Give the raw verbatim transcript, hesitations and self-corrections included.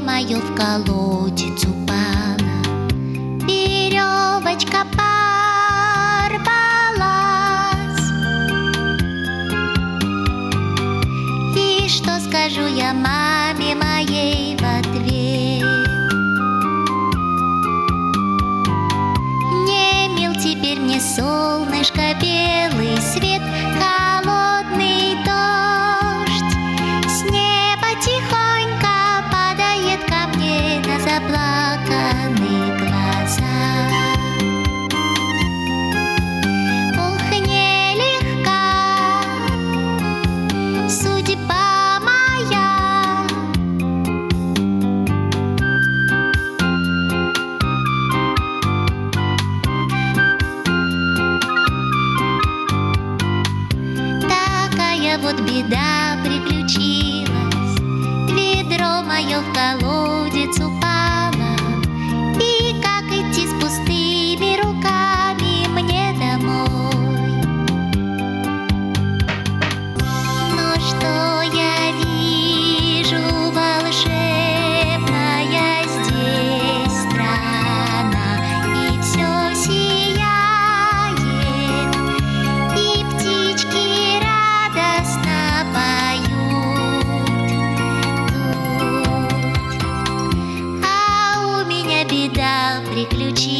мое в колодец упало, веревочка порвалась. И что скажу я маме моей в ответ? Не мил теперь мне солнышко, белый свет, холодный дождь. С неба тихонько падает ко мне на заплаканные глаза. Ох, нелегка судьба моя. Такая вот беда приключилась, ведро мое в колодец упало. И как идти с пустыми руками мне домой? Но что я вижу, волшебная здесь страна, и все сияет, и птички радостно поют тут. А у меня беда приключилась.